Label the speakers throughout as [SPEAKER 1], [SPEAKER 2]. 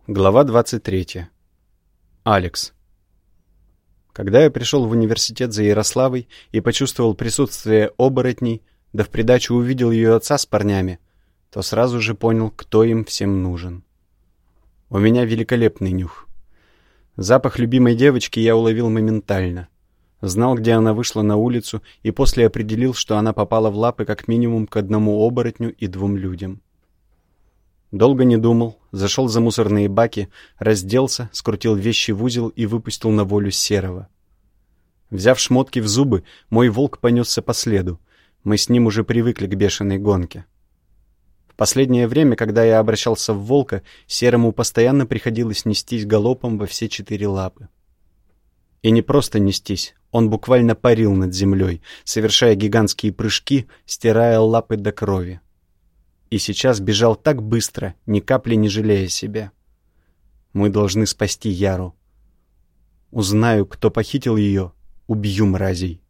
[SPEAKER 1] Глава 23. Алекс. Когда я пришел в университет за Ярославой и почувствовал присутствие оборотней, да в придачу увидел ее отца с парнями, то сразу же понял, кто им всем нужен. У меня великолепный нюх. Запах любимой девочки я уловил моментально. Знал, где она вышла на улицу, и после определил, что она попала в лапы как минимум к одному оборотню и 2 людям. Долго не думал, зашел за мусорные баки, разделся, скрутил вещи в узел и выпустил на волю Серого. Взяв шмотки в зубы, мой волк понесся по следу. Мы с ним уже привыкли к бешеной гонке. В последнее время, когда я обращался в волка, Серому постоянно приходилось нестись галопом во все 4 лапы. И не просто нестись, он буквально парил над землей, совершая гигантские прыжки, стирая лапы до крови. И сейчас бежал так быстро, ни капли не жалея себя. Мы должны спасти Яру. Узнаю, кто похитил ее, убью мразей.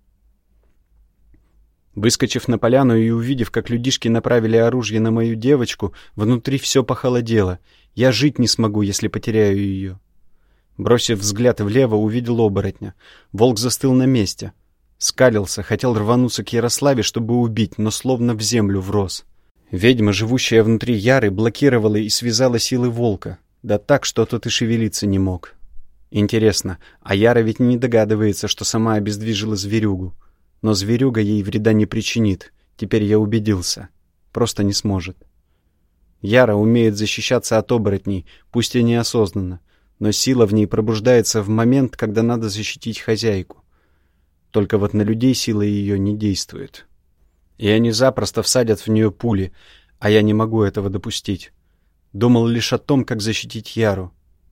[SPEAKER 1] Выскочив на поляну и увидев, как людишки направили оружие на мою девочку, внутри все похолодело. Я жить не смогу, если потеряю ее. Бросив взгляд влево, увидел оборотня. Волк застыл на месте. Скалился, хотел рвануться к Ярославе, чтобы убить, но словно в землю врос. Ведьма, живущая внутри Яры, блокировала и связала силы волка, да так, что тот и шевелиться не мог. Интересно, а Яра ведь не догадывается, что сама обездвижила зверюгу. Но зверюга ей вреда не причинит, теперь я убедился. Просто не сможет. Яра умеет защищаться от оборотней, пусть и неосознанно, но сила в ней пробуждается в момент, когда надо защитить хозяйку. Только вот на людей сила ее не действует. И они запросто всадят в нее пули, а я не могу этого допустить. Думал лишь о том, как защитить Яру.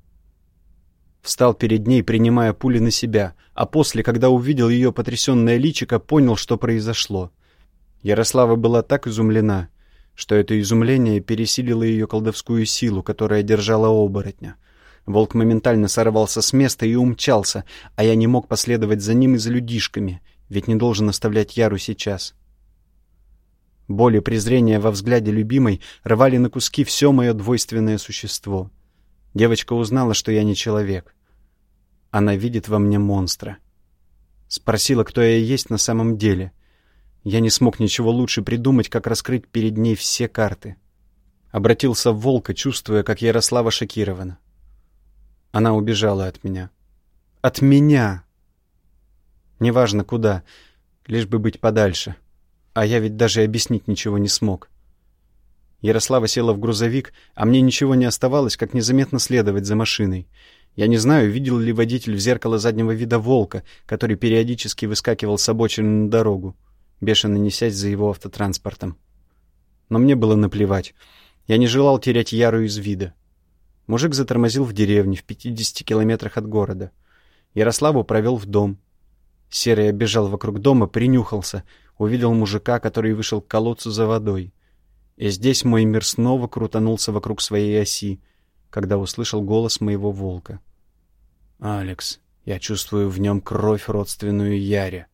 [SPEAKER 1] Встал перед ней, принимая пули на себя, а после, когда увидел ее потрясенное личико, понял, что произошло. Ярослава была так изумлена, что это изумление пересилило ее колдовскую силу, которая держала оборотня. Волк моментально сорвался с места и умчался, а я не мог последовать за ним и за людишками, ведь не должен оставлять Яру сейчас. Боль и презрение во взгляде любимой рвали на куски все мое двойственное существо. Девочка узнала, что я не человек. Она видит во мне монстра. Спросила, кто я есть на самом деле. Я не смог ничего лучше придумать, как раскрыть перед ней все карты. Обратился в волка, чувствуя, как Ярослава шокирована. Она убежала от меня. От меня! Неважно куда, лишь бы быть подальше. А я ведь даже объяснить ничего не смог. Ярослава села в грузовик, а мне ничего не оставалось, как незаметно следовать за машиной. Я не знаю, видел ли водитель в зеркало заднего вида волка, который периодически выскакивал с обочины на дорогу, бешено несясь за его автотранспортом. Но мне было наплевать. Я не желал терять Яру из вида. Мужик затормозил в деревне в 50 километрах от города. Ярославу провел в дом. Серый оббежал вокруг дома, принюхался, увидел мужика, который вышел к колодцу за водой. И здесь мой мир снова крутанулся вокруг своей оси, когда услышал голос моего волка. «Алекс, я чувствую в нем кровь, родственную Яре».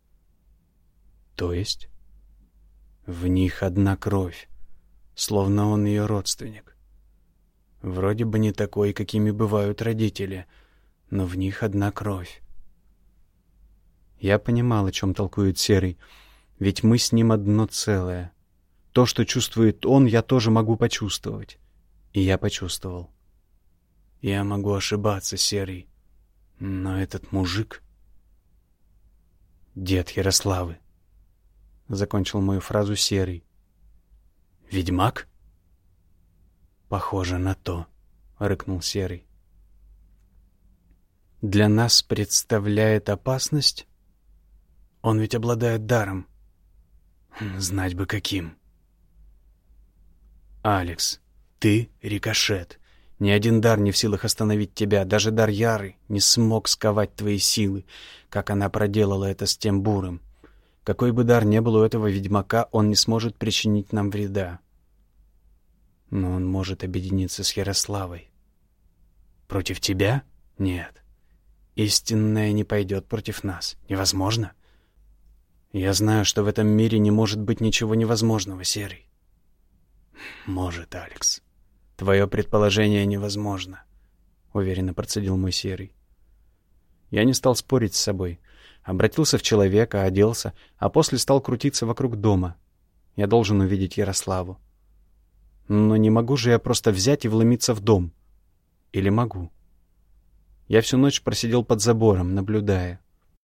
[SPEAKER 1] «То есть?» «В них одна кровь, словно он ее родственник. Вроде бы не такой, какими бывают родители, но в них одна кровь». Я понимал, о чем толкует Серый, ведь мы с ним одно целое. То, что чувствует он, я тоже могу почувствовать. И я почувствовал. Я могу ошибаться, Серый, но этот мужик... Дед Ярославы. Закончил мою фразу Серый. Ведьмак? Похоже на то, рыкнул Серый. Для нас представляет опасность? Он ведь обладает даром. Знать бы каким. Алекс, ты — рикошет. Ни один дар не в силах остановить тебя. Даже дар Яры не смог сковать твои силы, как она проделала это с тем бурым. Какой бы дар ни был у этого ведьмака, он не сможет причинить нам вреда. Но он может объединиться с Ярославой. Против тебя? Нет. Истинная не пойдет против нас. Невозможно. Я знаю, что в этом мире не может быть ничего невозможного, Серый. Может, Алекс. Твое предположение невозможно. — уверенно процедил мой серый. Я не стал спорить с собой. Обратился в человека, оделся, а после стал крутиться вокруг дома. Я должен увидеть Ярославу. Но не могу же я просто взять и вломиться в дом. Или могу? Я всю ночь просидел под забором, наблюдая.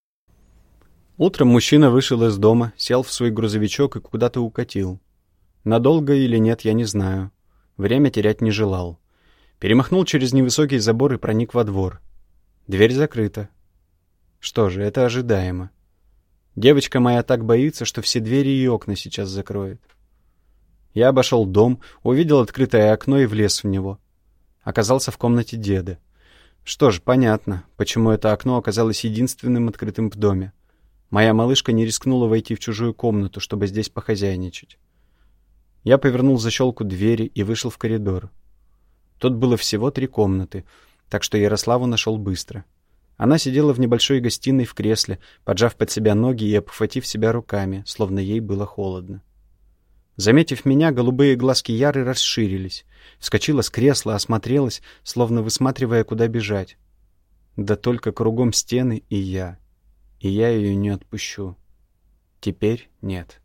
[SPEAKER 1] Утром мужчина вышел из дома, сел в свой грузовичок и куда-то укатил. Надолго или нет, я не знаю. Время терять не желал. Перемахнул через невысокий забор и проник во двор. Дверь закрыта. Что же, это ожидаемо. Девочка моя так боится, что все двери и окна сейчас закроет. Я обошел дом, увидел открытое окно и влез в него. Оказался в комнате деда. Что ж, понятно, почему это окно оказалось единственным открытым в доме. Моя малышка не рискнула войти в чужую комнату, чтобы здесь похозяйничать. Я повернул защелку двери и вышел в коридор. Тут было всего 3 комнаты, так что Ярославу нашел быстро. Она сидела в небольшой гостиной в кресле, поджав под себя ноги и обхватив себя руками, словно ей было холодно. Заметив меня, голубые глазки Яры расширились. Вскочила с кресла, осмотрелась, словно высматривая, куда бежать. Да только кругом стены и я ее не отпущу. Теперь нет.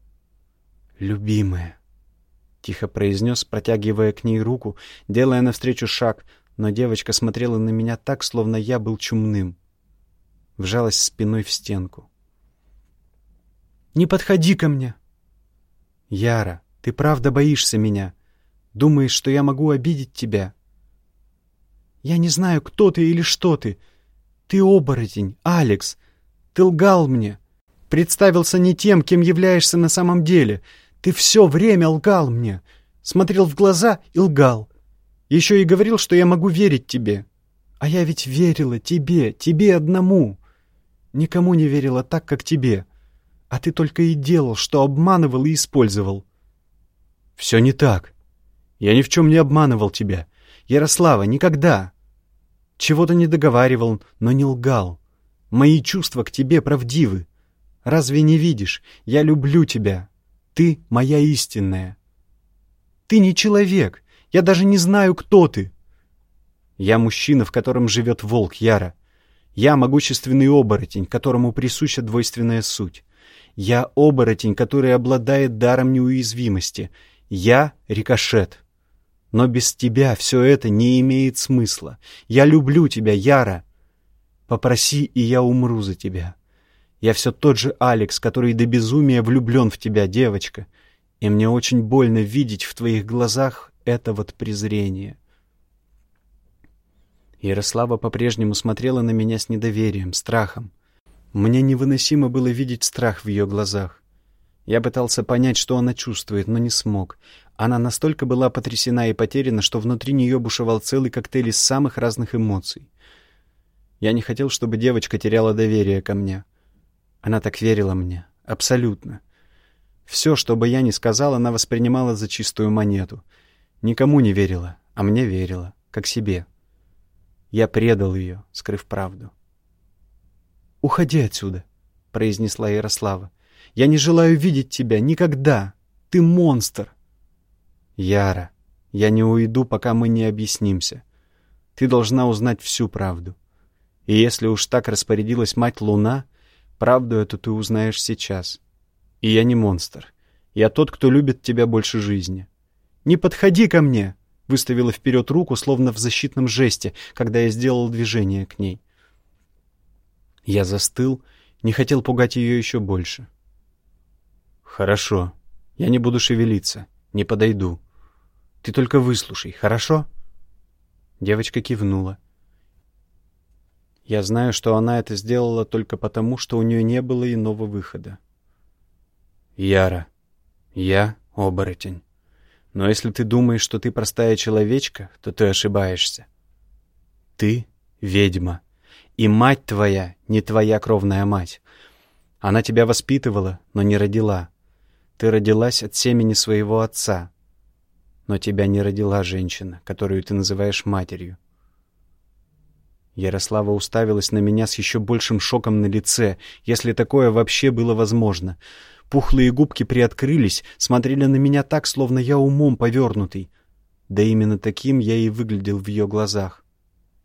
[SPEAKER 1] «Любимая», — тихо произнес, протягивая к ней руку, делая навстречу шаг, но девочка смотрела на меня так, словно я был чумным. Вжалась спиной в стенку. «Не подходи ко мне!» «Яра, ты правда боишься меня? Думаешь, что я могу обидеть тебя?» «Я не знаю, кто ты или что ты. Ты оборотень, Алекс. Ты лгал мне. Представился не тем, кем являешься на самом деле. Ты все время лгал мне. Смотрел в глаза и лгал. Еще и говорил, что я могу верить тебе. А я ведь верила тебе одному. Никому не верила так, как тебе. А ты только и делал, что обманывал и использовал». «Все не так. Я ни в чем не обманывал тебя. Ярослава, никогда. Чего-то не договаривал, но не лгал. Мои чувства к тебе правдивы. Разве не видишь? Я люблю тебя. Ты моя истинная. Ты не человек. Я даже не знаю, кто ты. Я мужчина, в котором живет волк, Яра. Я могущественный оборотень, которому присуща двойственная суть. Я оборотень, который обладает даром неуязвимости. Я рикошет. Но без тебя все это не имеет смысла. Я люблю тебя, Яра. Попроси, и я умру за тебя. Я все тот же Алекс, который до безумия влюблен в тебя, девочка. И мне очень больно видеть в твоих глазах это вот презрение». Ярослава по-прежнему смотрела на меня с недоверием, страхом. Мне невыносимо было видеть страх в ее глазах. Я пытался понять, что она чувствует, но не смог. Она настолько была потрясена и потеряна, что внутри нее бушевал целый коктейль из самых разных эмоций. Я не хотел, чтобы девочка теряла доверие ко мне. Она так верила мне. Абсолютно. Все, что бы я ни сказал, она воспринимала за чистую монету. Никому не верила, а мне верила, как себе. Я предал ее, скрыв правду. «Уходи отсюда», — произнесла Ярослава. «Я не желаю видеть тебя никогда. Ты монстр». «Яра, я не уйду, пока мы не объяснимся. Ты должна узнать всю правду. И если уж так распорядилась мать Луна, правду эту ты узнаешь сейчас. И я не монстр. Я тот, кто любит тебя больше жизни». «Не подходи ко мне!» — выставила вперед руку, словно в защитном жесте, когда я сделал движение к ней. Я застыл, не хотел пугать ее еще больше. «Хорошо, я не буду шевелиться, не подойду. Ты только выслушай, хорошо?» Девочка кивнула. Я знаю, что она это сделала только потому, что у нее не было иного выхода. «Яра, я оборотень. Но если ты думаешь, что ты простая человечка, то ты ошибаешься. Ты ведьма, и мать твоя не твоя кровная мать. Она тебя воспитывала, но не родила. Ты родилась от семени своего отца, но тебя не родила женщина, которую ты называешь матерью». Ярослава уставилась на меня с еще большим шоком на лице, если такое вообще было возможно. Пухлые губки приоткрылись, смотрели на меня так, словно я умом повернутый. Да именно таким я и выглядел в ее глазах.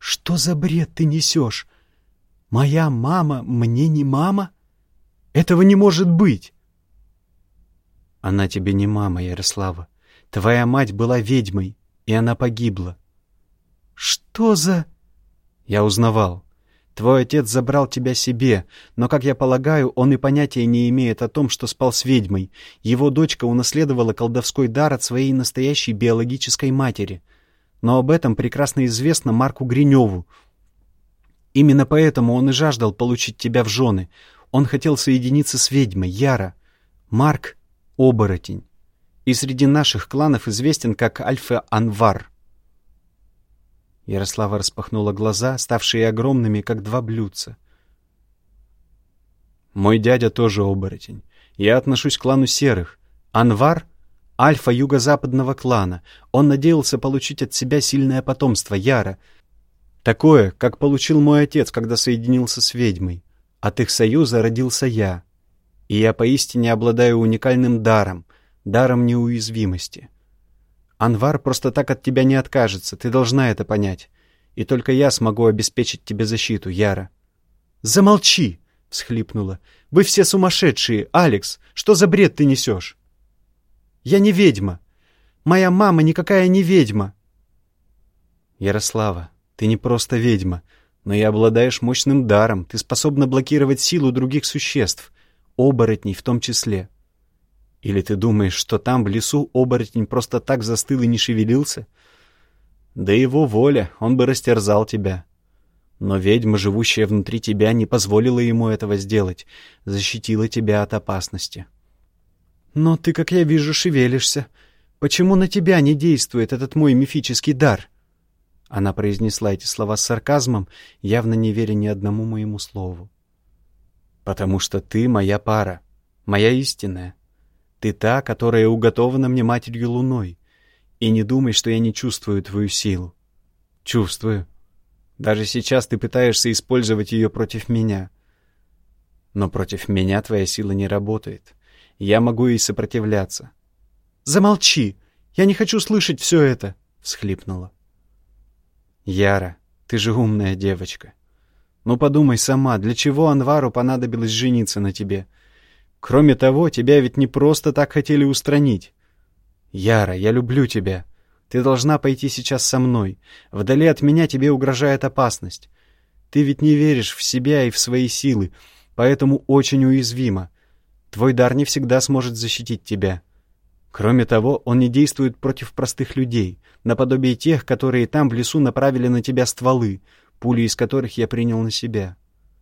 [SPEAKER 1] Что за бред ты несешь? Моя мама мне не мама? Этого не может быть!» «Она тебе не мама, Ярослава. Твоя мать была ведьмой, и она погибла». «Что за...» «Я узнавал. Твой отец забрал тебя себе, но, как я полагаю, он и понятия не имеет о том, что спал с ведьмой. Его дочка унаследовала колдовской дар от своей настоящей биологической матери. Но об этом прекрасно известно Марку Гриневу. Именно поэтому он и жаждал получить тебя в жены. Он хотел соединиться с ведьмой, Яра. Марк — оборотень. И среди наших кланов известен как Альфа-Анвар». Ярослава распахнула глаза, ставшие огромными, как два блюдца. «Мой дядя тоже оборотень. Я отношусь к клану Серых. Анвар — альфа юго-западного клана. Он надеялся получить от себя сильное потомство, Яра. Такое, как получил мой отец, когда соединился с ведьмой. От их союза родился я. И я поистине обладаю уникальным даром, даром неуязвимости. Анвар просто так от тебя не откажется, ты должна это понять. И только я смогу обеспечить тебе защиту, Яра». «Замолчи!» — всхлипнула. «Вы все сумасшедшие, Алекс! Что за бред ты несешь?» «Я не ведьма! Моя мама никакая не ведьма!» «Ярослава, ты не просто ведьма, но и обладаешь мощным даром. Ты способна блокировать силу других существ, оборотней в том числе. Или ты думаешь, что там, в лесу, оборотень просто так застыл и не шевелился? Да его воля, он бы растерзал тебя. Но ведьма, живущая внутри тебя, не позволила ему этого сделать, защитила тебя от опасности». «Но ты, как я вижу, шевелишься. Почему на тебя не действует этот мой мифический дар?» Она произнесла эти слова с сарказмом, явно не веря ни одному моему слову. «Потому что ты моя пара, моя истинная. Ты та, которая уготована мне Матерью Луной. И не думай, что я не чувствую твою силу. Чувствую. Даже сейчас ты пытаешься использовать ее против меня. Но против меня твоя сила не работает. Я могу ей сопротивляться». «Замолчи! Я не хочу слышать все это!» — всхлипнула. «Яра, ты же умная девочка. Ну подумай сама, для чего Анвару понадобилось жениться на тебе? Кроме того, тебя ведь не просто так хотели устранить. Яра, я люблю тебя. Ты должна пойти сейчас со мной. Вдали от меня тебе угрожает опасность. Ты ведь не веришь в себя и в свои силы, поэтому очень уязвима. Твой дар не всегда сможет защитить тебя. Кроме того, он не действует против простых людей, наподобие тех, которые там в лесу направили на тебя стволы, пули из которых я принял на себя».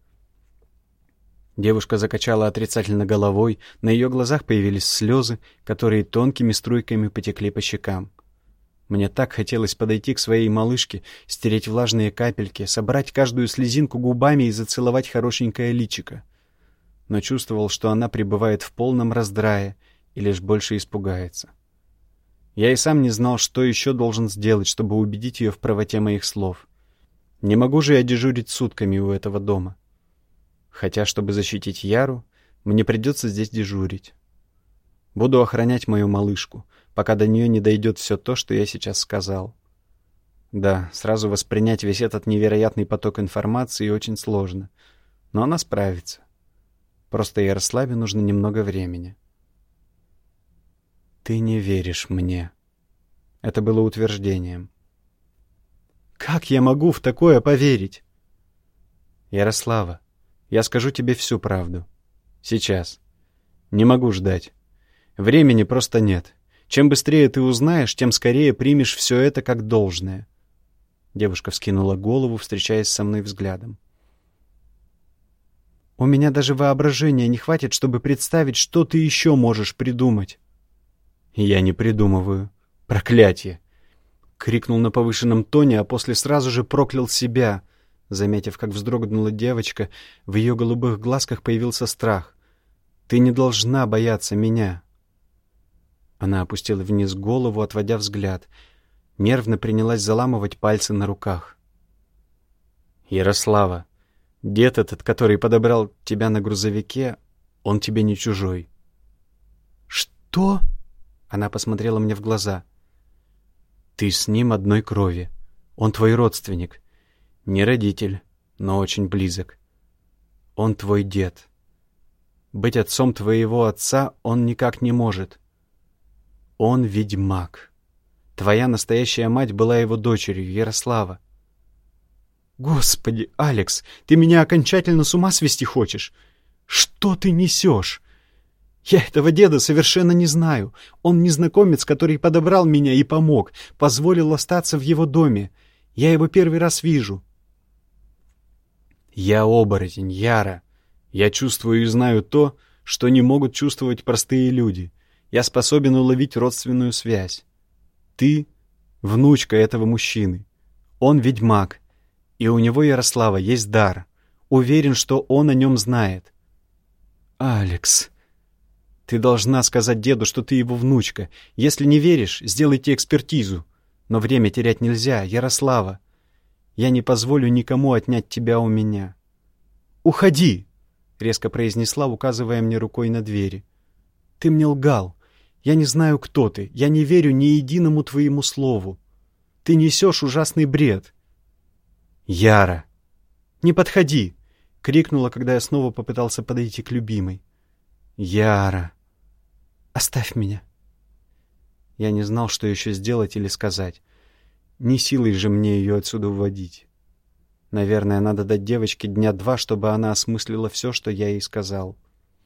[SPEAKER 1] Девушка закачала отрицательно головой, на ее глазах появились слезы, которые тонкими струйками потекли по щекам. Мне так хотелось подойти к своей малышке, стереть влажные капельки, собрать каждую слезинку губами и зацеловать хорошенькое личико. Но чувствовал, что она пребывает в полном раздрае и лишь больше испугается. Я и сам не знал, что еще должен сделать, чтобы убедить ее в правоте моих слов. Не могу же я дежурить сутками у этого дома. Хотя, чтобы защитить Яру, мне придется здесь дежурить. Буду охранять мою малышку, пока до нее не дойдет все то, что я сейчас сказал. Да, сразу воспринять весь этот невероятный поток информации очень сложно, но она справится. Просто Ярославе нужно немного времени. «Ты не веришь мне». Это было утверждением. «Как я могу в такое поверить?» «Ярослава, я скажу тебе всю правду. Сейчас. Не могу ждать. Времени просто нет. Чем быстрее ты узнаешь, тем скорее примешь все это как должное». Девушка вскинула голову, встречаясь со мной взглядом. «У меня даже воображения не хватит, чтобы представить, что ты еще можешь придумать». «Я не придумываю. Проклятие!» Крикнул на повышенном тоне, а после сразу же проклял себя. Заметив, как вздрогнула девочка, в ее голубых глазках появился страх. «Ты не должна бояться меня». Она опустила вниз голову, отводя взгляд. Нервно принялась заламывать пальцы на руках. «Ярослава, дед этот, который подобрал тебя на грузовике, он тебе не чужой». «Что?» Она посмотрела мне в глаза. «Ты с ним одной крови. Он твой родственник. Не родитель, но очень близок. Он твой дед. Быть отцом твоего отца он никак не может. Он ведьмак. Твоя настоящая мать была его дочерью, Ярослава. Господи, Алекс, ты меня окончательно с ума свести хочешь? Что ты несешь? Я этого деда совершенно не знаю. Он незнакомец, который подобрал меня и помог, позволил остаться в его доме. Я его первый раз вижу. Я оборотень, Яра. Я чувствую и знаю то, что не могут чувствовать простые люди. Я способен уловить родственную связь. Ты — внучка этого мужчины. Он ведьмак. И у него, Ярослава, есть дар. Уверен, что он о нем знает. Алекс, ты должна сказать деду, что ты его внучка. Если не веришь, сделайте экспертизу. Но время терять нельзя, Ярослава. Я не позволю никому отнять тебя у меня. Уходи, резко произнесла, указывая мне рукой на двери. Ты мне лгал. Я не знаю, кто ты. Я не верю ни единому твоему слову. Ты несешь ужасный бред. Яра! Не подходи! Крикнула, когда я снова попытался подойти к любимой. Яра! Оставь меня! Я не знал, что еще сделать или сказать. Не силой же мне ее отсюда уводить. Наверное, надо дать девочке 2 дня, чтобы она осмыслила все, что я ей сказал.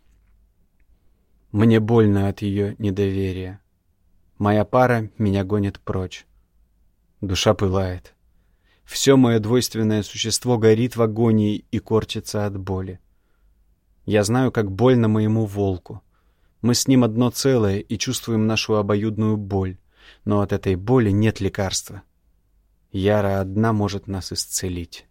[SPEAKER 1] Мне больно от ее недоверия. Моя пара меня гонит прочь. Душа пылает. Все мое двойственное существо горит в агонии и корчится от боли. Я знаю, как больно моему волку. Мы с ним одно целое и чувствуем нашу обоюдную боль. Но от этой боли нет лекарства. Яра одна может нас исцелить.